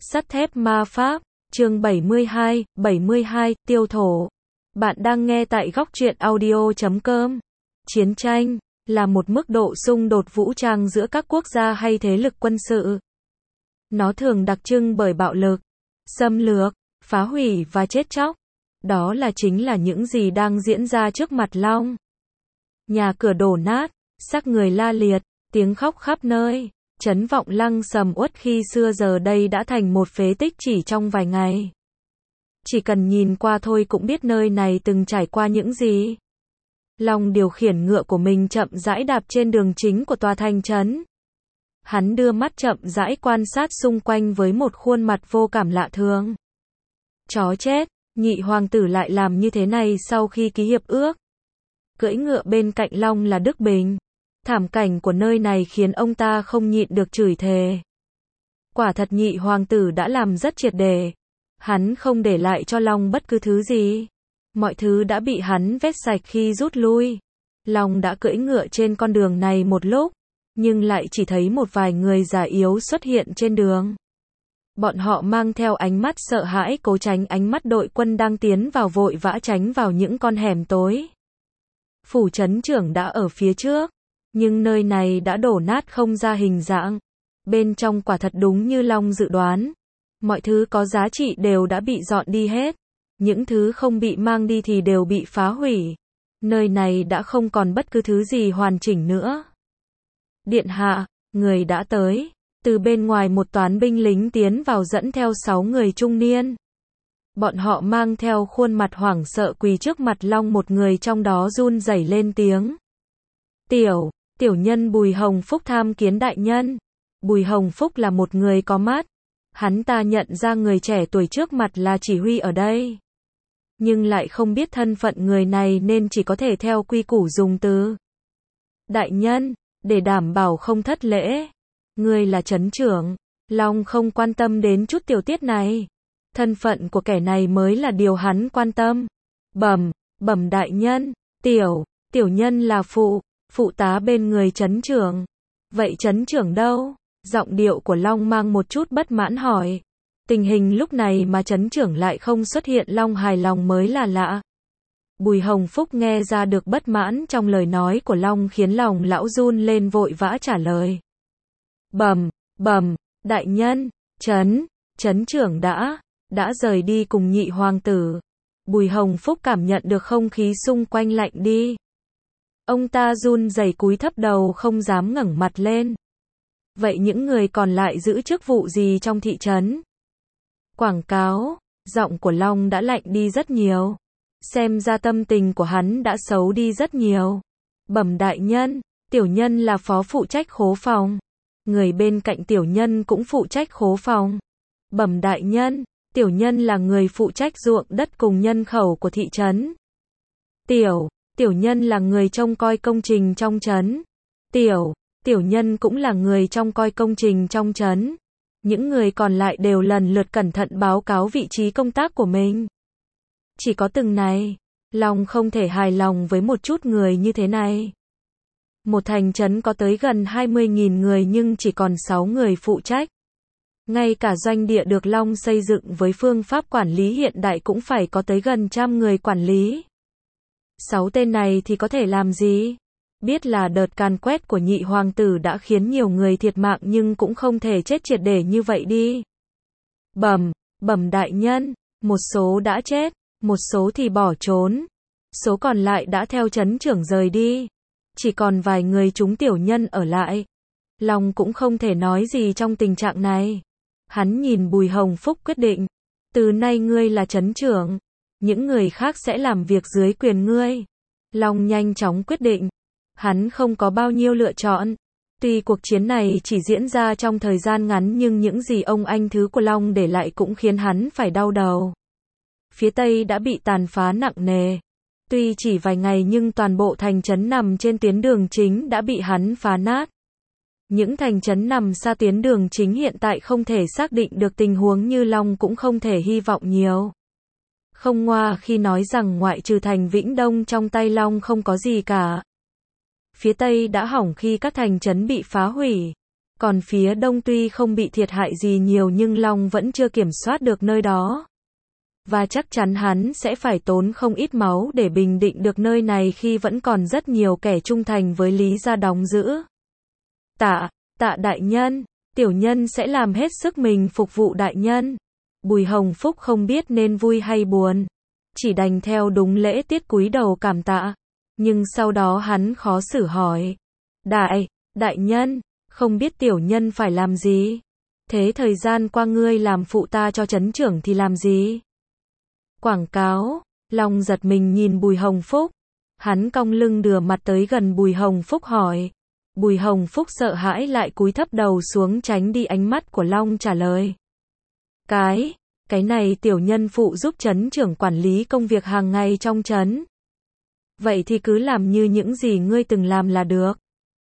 Sắt thép ma pháp, chương 72, tiêu thổ. Bạn đang nghe tại góc truyện audio.com. Chiến tranh là một mức độ xung đột vũ trang giữa các quốc gia hay thế lực quân sự. Nó thường đặc trưng bởi bạo lực, xâm lược, phá hủy và chết chóc. Đó chính là những gì đang diễn ra trước mặt Long. Nhà cửa đổ nát, xác người la liệt, tiếng khóc khắp nơi. Chấn vọng lăng sầm uất khi xưa giờ đây đã thành một phế tích chỉ trong vài ngày. Chỉ cần nhìn qua thôi cũng biết nơi này từng trải qua những gì. Long điều khiển ngựa của mình chậm rãi đạp trên đường chính của tòa thành trấn. Hắn đưa mắt chậm rãi quan sát xung quanh với một khuôn mặt vô cảm lạ thường. Chó chết, nhị hoàng tử lại làm như thế này sau khi ký hiệp ước. Cưỡi ngựa bên cạnh Long là Đức Bình. Thảm cảnh của nơi này khiến ông ta không nhịn được chửi thề. Quả thật nhị hoàng tử đã làm rất triệt để. Hắn không để lại cho Long bất cứ thứ gì. Mọi thứ đã bị hắn vét sạch khi rút lui. Long đã cưỡi ngựa trên con đường này một lúc, nhưng lại chỉ thấy một vài người già yếu xuất hiện trên đường. Bọn họ mang theo ánh mắt sợ hãi cố tránh ánh mắt đội quân đang tiến vào, vội vã tránh vào những con hẻm tối. Phủ trấn trưởng đã ở phía trước, nhưng nơi này đã đổ nát không ra hình dạng. Bên trong quả thật đúng như Long dự đoán. Mọi thứ có giá trị đều đã bị dọn đi hết. Những thứ không bị mang đi thì đều bị phá hủy. Nơi này đã không còn bất cứ thứ gì hoàn chỉnh nữa. Điện hạ, người đã tới. Từ bên ngoài một toán binh lính tiến vào dẫn theo 6 người trung niên. Bọn họ mang theo khuôn mặt hoảng sợ quỳ trước mặt Long, một người trong đó run rẩy lên tiếng. Tiểu nhân Bùi Hồng Phúc tham kiến đại nhân. Bùi Hồng Phúc là một người có mắt. Hắn ta nhận ra người trẻ tuổi trước mặt là chỉ huy ở đây. Nhưng lại không biết thân phận người này nên chỉ có thể theo quy củ dùng từ đại nhân, để đảm bảo không thất lễ. Ngươi là trấn trưởng. Long không quan tâm đến chút tiểu tiết này. Thân phận của kẻ này mới là điều hắn quan tâm. Bẩm đại nhân, tiểu nhân là phụ tá bên người trấn trưởng. Vậy trấn trưởng đâu? Giọng điệu của Long mang một chút bất mãn hỏi. Tình hình lúc này mà trấn trưởng lại không xuất hiện, Long hài lòng mới là lạ. Bùi Hồng Phúc nghe ra được bất mãn trong lời nói của Long khiến lòng lão run lên, vội vã trả lời. Đại nhân, trấn trưởng đã rời đi cùng nhị hoàng tử. Bùi Hồng Phúc cảm nhận được không khí xung quanh lạnh đi. Ông ta run rẩy cúi thấp đầu không dám ngẩng mặt lên. Vậy những người còn lại giữ chức vụ gì trong thị trấn? Quảng cáo, giọng của Long đã lạnh đi rất nhiều. Xem ra tâm tình của hắn đã xấu đi rất nhiều. Bẩm đại nhân, tiểu nhân là phó phụ trách khố phòng. Người bên cạnh tiểu nhân cũng phụ trách khố phòng. Bẩm đại nhân, tiểu nhân là người phụ trách ruộng đất cùng nhân khẩu của thị trấn. Tiểu nhân là người trông coi công trình trong trấn. Tiểu nhân cũng là người trông coi công trình trong trấn. Những người còn lại đều lần lượt cẩn thận báo cáo vị trí công tác của mình. Chỉ có từng này, Long không thể hài lòng với một chút người như thế này. Một thành trấn có tới gần 20.000 người nhưng chỉ còn 6 người phụ trách. Ngay cả doanh địa được Long xây dựng với phương pháp quản lý hiện đại cũng phải có tới gần 100 người quản lý. 6 tên này thì có thể làm gì? Biết là đợt càn quét của nhị hoàng tử đã khiến nhiều người thiệt mạng nhưng cũng không thể chết triệt để như vậy đi. Bẩm đại nhân, một số đã chết, một số thì bỏ trốn. Số còn lại đã theo trấn trưởng rời đi. Chỉ còn vài người chúng tiểu nhân ở lại. Long cũng không thể nói gì trong tình trạng này. Hắn nhìn Bùi Hồng Phúc quyết định. Từ nay ngươi là trấn trưởng. Những người khác sẽ làm việc dưới quyền ngươi. Long nhanh chóng quyết định. Hắn không có bao nhiêu lựa chọn. Tuy cuộc chiến này chỉ diễn ra trong thời gian ngắn nhưng những gì ông anh thứ của Long để lại cũng khiến hắn phải đau đầu. Phía Tây đã bị tàn phá nặng nề. Tuy chỉ vài ngày nhưng toàn bộ thành trấn nằm trên tuyến đường chính đã bị hắn phá nát. Những thành trấn nằm xa tuyến đường chính hiện tại không thể xác định được tình huống như Long cũng không thể hy vọng nhiều. Không ngoa khi nói rằng ngoại trừ thành Vĩnh Đông trong tay Long không có gì cả. Phía Tây đã hỏng khi các thành trấn bị phá hủy. Còn phía đông tuy không bị thiệt hại gì nhiều nhưng Long vẫn chưa kiểm soát được nơi đó. Và chắc chắn hắn sẽ phải tốn không ít máu để bình định được nơi này khi vẫn còn rất nhiều kẻ trung thành với Lý gia đóng giữ. Tạ đại nhân, tiểu nhân sẽ làm hết sức mình phục vụ đại nhân. Bùi Hồng Phúc không biết nên vui hay buồn, chỉ đành theo đúng lễ tiết cúi đầu cảm tạ. Nhưng sau đó hắn khó xử hỏi. Đại nhân, không biết tiểu nhân phải làm gì? Thế thời gian qua ngươi làm phụ ta cho trấn trưởng thì làm gì? Quảng cáo. Long giật mình nhìn Bùi Hồng Phúc. Hắn cong lưng đưa mặt tới gần Bùi Hồng Phúc hỏi. Bùi Hồng Phúc sợ hãi lại cúi thấp đầu xuống tránh đi ánh mắt của Long trả lời. Cái này tiểu nhân phụ giúp trấn trưởng quản lý công việc hàng ngày trong trấn. Vậy thì cứ làm như những gì ngươi từng làm là được.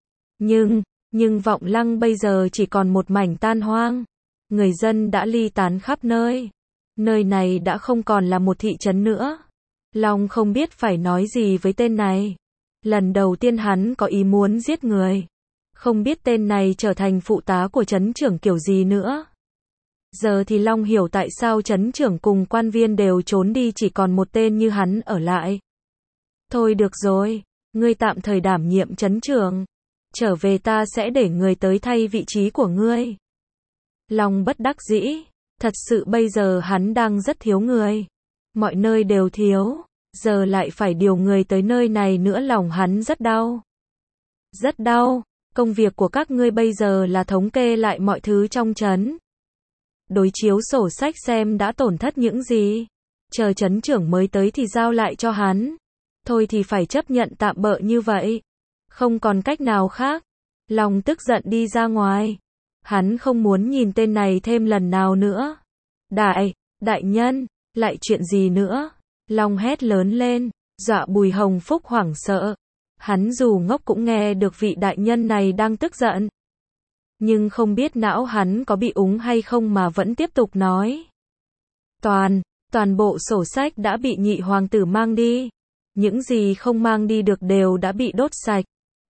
Nhưng Vọng Lăng bây giờ chỉ còn một mảnh tan hoang. Người dân đã ly tán khắp nơi. Nơi này đã không còn là một thị trấn nữa. Long không biết phải nói gì với tên này. Lần đầu tiên hắn có ý muốn giết người. Không biết tên này trở thành phụ tá của trấn trưởng kiểu gì nữa. Giờ thì Long hiểu tại sao trấn trưởng cùng quan viên đều trốn đi, chỉ còn một tên như hắn ở lại. Thôi được rồi, ngươi tạm thời đảm nhiệm trấn trưởng. Trở về ta sẽ để người tới thay vị trí của ngươi. Long bất đắc dĩ. Thật sự bây giờ hắn đang rất thiếu người. Mọi nơi đều thiếu. Giờ lại phải điều người tới nơi này nữa, lòng hắn rất đau. Rất đau. Công việc của các ngươi bây giờ là thống kê lại mọi thứ trong trấn. Đối chiếu sổ sách xem đã tổn thất những gì. Chờ trấn trưởng mới tới thì giao lại cho hắn. Thôi thì phải chấp nhận tạm bợ như vậy. Không còn cách nào khác. Long tức giận đi ra ngoài. Hắn không muốn nhìn tên này thêm lần nào nữa. Đại nhân, lại chuyện gì nữa? Long hét lớn lên, dọa Bùi Hồng Phúc hoảng sợ. Hắn dù ngốc cũng nghe được vị đại nhân này đang tức giận. Nhưng không biết não hắn có bị úng hay không mà vẫn tiếp tục nói. Toàn bộ sổ sách đã bị nhị hoàng tử mang đi. Những gì không mang đi được đều đã bị đốt sạch.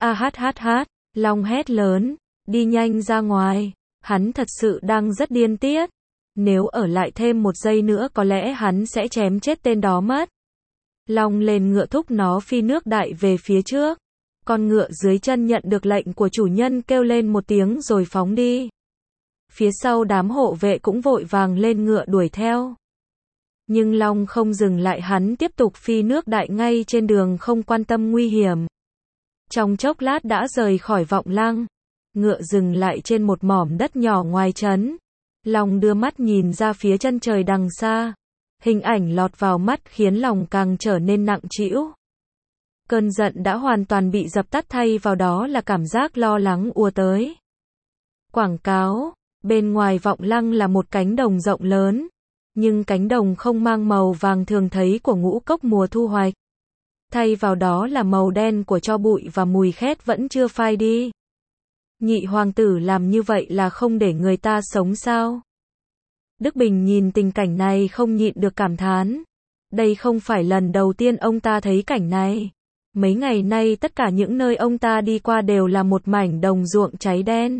Long hét lớn, đi nhanh ra ngoài. Hắn thật sự đang rất điên tiết. Nếu ở lại thêm một giây nữa có lẽ hắn sẽ chém chết tên đó mất. Long lên ngựa thúc nó phi nước đại về phía trước. Con ngựa dưới chân nhận được lệnh của chủ nhân kêu lên một tiếng rồi phóng đi. Phía sau đám hộ vệ cũng vội vàng lên ngựa đuổi theo. Nhưng Long không dừng lại, hắn tiếp tục phi nước đại ngay trên đường không quan tâm nguy hiểm. Trong chốc lát đã rời khỏi Vọng Lăng. Ngựa dừng lại trên một mỏm đất nhỏ ngoài trấn. Long đưa mắt nhìn ra phía chân trời đằng xa. Hình ảnh lọt vào mắt khiến lòng càng trở nên nặng trĩu. Cơn giận đã hoàn toàn bị dập tắt, thay vào đó là cảm giác lo lắng ùa tới. Quảng cáo. Bên ngoài Vọng Lăng là một cánh đồng rộng lớn. Nhưng cánh đồng không mang màu vàng thường thấy của ngũ cốc mùa thu hoạch. Thay vào đó là màu đen của tro bụi và mùi khét vẫn chưa phai đi. Nhị hoàng tử làm như vậy là không để người ta sống sao? Đức Bình nhìn tình cảnh này không nhịn được cảm thán. Đây không phải lần đầu tiên ông ta thấy cảnh này. Mấy ngày nay tất cả những nơi ông ta đi qua đều là một mảnh đồng ruộng cháy đen.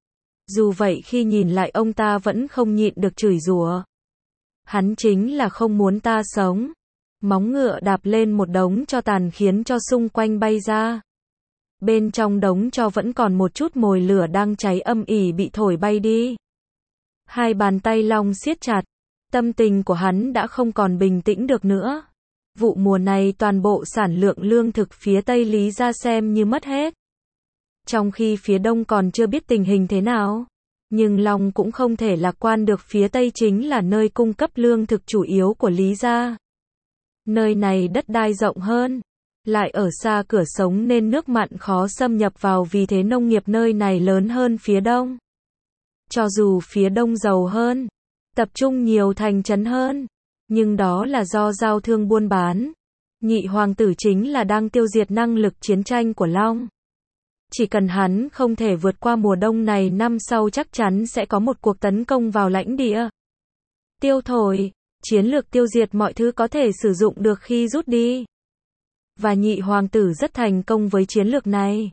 Dù vậy khi nhìn lại ông ta vẫn không nhịn được chửi rủa. Hắn chính là không muốn ta sống. Móng ngựa đạp lên một đống tro tàn khiến cho xung quanh bay ra. Bên trong đống tro vẫn còn một chút mồi lửa đang cháy âm ỉ bị thổi bay đi. Hai bàn tay Long siết chặt. Tâm tình của hắn đã không còn bình tĩnh được nữa. Vụ mùa này toàn bộ sản lượng lương thực phía Tây Lý gia xem như mất hết. Trong khi phía Đông còn chưa biết tình hình thế nào. Nhưng Long cũng không thể lạc quan được, phía Tây chính là nơi cung cấp lương thực chủ yếu của Lý gia. Nơi này đất đai rộng hơn. Lại ở xa cửa sống nên nước mặn khó xâm nhập vào, vì thế nông nghiệp nơi này lớn hơn phía Đông. Cho dù phía Đông giàu hơn, tập trung nhiều thành trấn hơn, nhưng đó là do giao thương buôn bán. Nhị hoàng tử chính là đang tiêu diệt năng lực chiến tranh của Long. Chỉ cần hắn không thể vượt qua mùa đông này, năm sau chắc chắn sẽ có một cuộc tấn công vào lãnh địa. Tiêu thổi, chiến lược tiêu diệt mọi thứ có thể sử dụng được khi rút đi. Và nhị hoàng tử rất thành công với chiến lược này.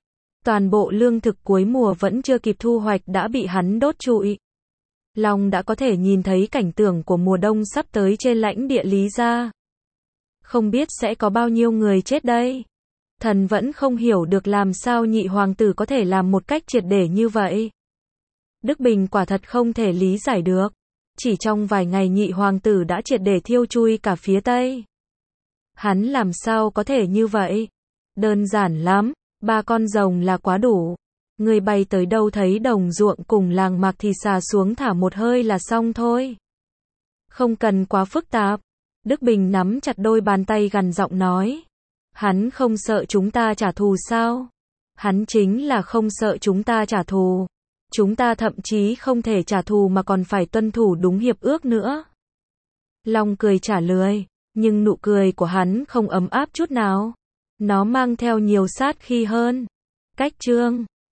Toàn bộ lương thực cuối mùa vẫn chưa kịp thu hoạch đã bị hắn đốt trụi. Long đã có thể nhìn thấy cảnh tượng của mùa đông sắp tới trên lãnh địa Lý gia. Không biết sẽ có bao nhiêu người chết đây. Thần vẫn không hiểu được làm sao nhị hoàng tử có thể làm một cách triệt để như vậy. Đức Bình quả thật không thể lý giải được. Chỉ trong vài ngày nhị hoàng tử đã triệt để thiêu chui cả phía Tây. Hắn làm sao có thể như vậy? Đơn giản lắm, 3 con rồng là quá đủ. Người bay tới đâu thấy đồng ruộng cùng làng mạc thì xà xuống thả một hơi là xong thôi. Không cần quá phức tạp. Đức Bình nắm chặt đôi bàn tay gằn giọng nói. Hắn không sợ chúng ta trả thù sao? Hắn chính là không sợ chúng ta trả thù. Chúng ta thậm chí không thể trả thù mà còn phải tuân thủ đúng hiệp ước nữa. Long cười trả lời, nhưng nụ cười của hắn không ấm áp chút nào. Nó mang theo nhiều sát khí hơn. Cách chương